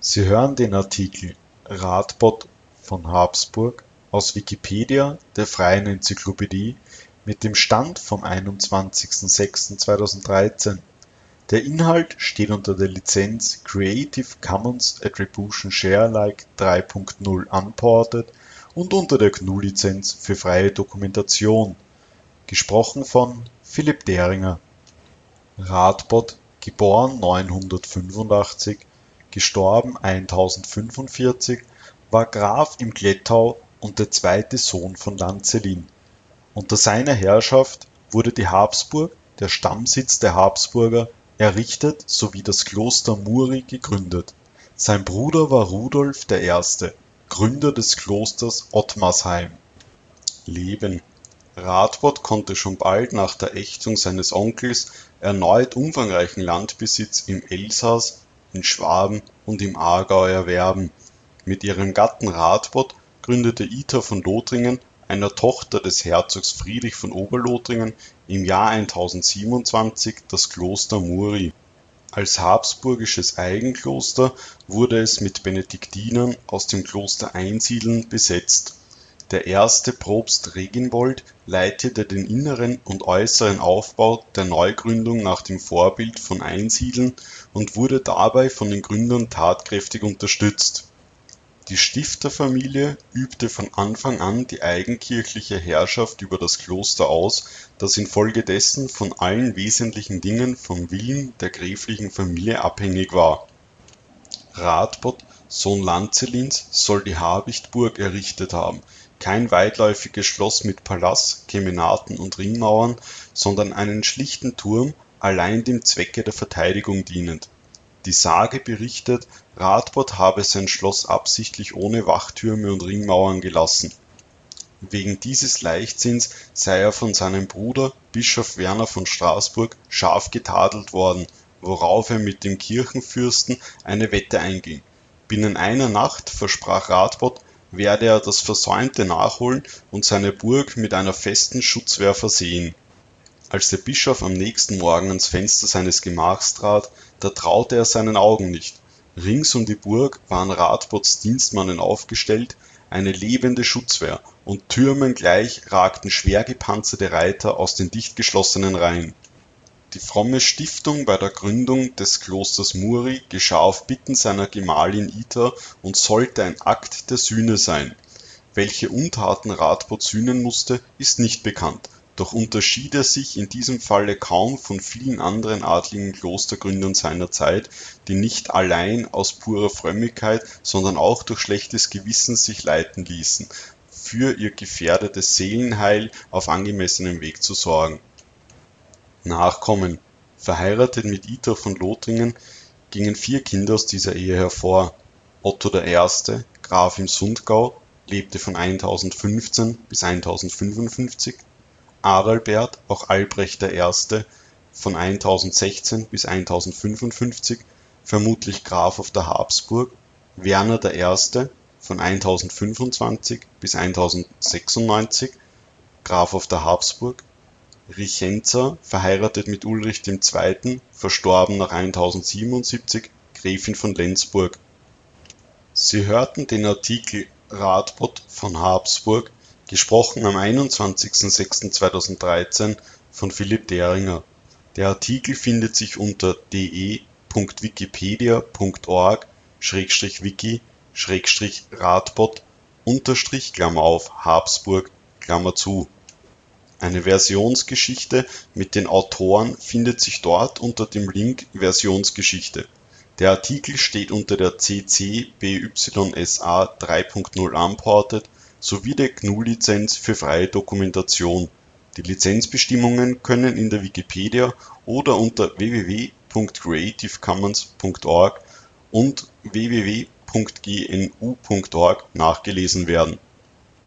Sie hören den Artikel Radbot von Habsburg, aus Wikipedia, der freien Enzyklopädie. Mit dem Stand vom Der Inhalt steht unter der Lizenz Creative Commons Attribution Share Alike 3 Punkt 0 Unported und unter der GNU-Lizenz für freie Dokumentation. Gesprochen von Philipp Deringer. Radbot, geboren 985, gestorben 1045, war Graf im Klettau und der zweite Sohn von Lanzelin. Unter seiner Herrschaft wurde die Habsburg, der Stammsitz der Habsburger, errichtet sowie das Kloster Muri gegründet. Sein Bruder war Rudolf I., Gründer des Klosters Ottmarsheim. Leben: Radbot konnte schon bald nach der Ächtung seines Onkels erneut umfangreichen Landbesitz im Elsass, in Schwaben und im Aargau erwerben. Mit ihrem Gatten Radbot gründete Ita von Lothringen, einer Tochter des Herzogs Friedrich von Oberlothringen, im Jahr 1027 das Kloster Muri. Als habsburgisches Eigenkloster wurde es mit Benediktinern aus dem Kloster Einsiedeln besetzt. Der erste Propst Reginbold leitete den inneren und äußeren Aufbau der Neugründung nach dem Vorbild von Einsiedeln und wurde dabei von den Gründern tatkräftig unterstützt. Die Stifterfamilie übte von Anfang an die eigenkirchliche Herrschaft über das Kloster aus, das infolgedessen von allen wesentlichen Dingen vom Willen der gräflichen Familie abhängig war. Radbot, Sohn Lanzelins, soll die Habichtburg errichtet haben, kein weitläufiges Schloss mit Palas, Kemenaten und Ringmauern, sondern einen schlichten Turm, allein dem Zwecke der Verteidigung dienend. Die Sage berichtet, Radbot habe sein Schloss absichtlich ohne Wachtürme und Ringmauern gelassen. Wegen dieses Leichtsinns sei er von seinem Bruder, Bischof Werner von Straßburg, scharf getadelt worden, worauf er mit dem Kirchenfürsten eine Wette einging. Binnen einer Nacht, versprach Radbot, werde er das Versäumte nachholen und seine Burg mit einer festen Schutzwehr versehen. Als der Bischof am nächsten Morgen ans Fenster seines Gemachs trat, da traute er seinen Augen nicht. Rings um die Burg waren Radbots Dienstmannen aufgestellt, eine lebende Schutzwehr, und Türmen gleich ragten schwer gepanzerte Reiter aus den dicht geschlossenen Reihen. Die fromme Stiftung bei der Gründung des Klosters Muri geschah auf Bitten seiner Gemahlin Ita und sollte ein Akt der Sühne sein. Welche Untaten Radbot sühnen musste, ist nicht bekannt, doch unterschied er sich in diesem Falle kaum von vielen anderen adligen Klostergründern seiner Zeit, die nicht allein aus purer Frömmigkeit, sondern auch durch schlechtes Gewissen sich leiten ließen, für ihr gefährdetes Seelenheil auf angemessenem Weg zu sorgen. Nachkommen: Verheiratet mit Ita von Lothringen gingen 4 Kinder aus dieser Ehe hervor. Otto I., Graf im Sundgau, lebte von 1015 bis 1055, Adalbert, auch Albrecht I., von 1016 bis 1055, vermutlich Graf auf der Habsburg, Werner I., von 1025 bis 1096, Graf auf der Habsburg, Richenza, verheiratet mit Ulrich II., verstorben nach 1077, Gräfin von Lenzburg. Sie hörten den Artikel Radbot von Habsburg, gesprochen am 21.06.2013 von Philipp Deringer. Der Artikel findet sich unter de.wikipedia.org/Radbot_Habsburg. Eine Versionsgeschichte mit den Autoren findet sich dort unter dem Link Versionsgeschichte. Der Artikel steht unter der CC BY SA 3.0 Unported sowie der GNU-Lizenz für freie Dokumentation. Die Lizenzbestimmungen können in der Wikipedia oder unter www.creativecommons.org und www.gnu.org nachgelesen werden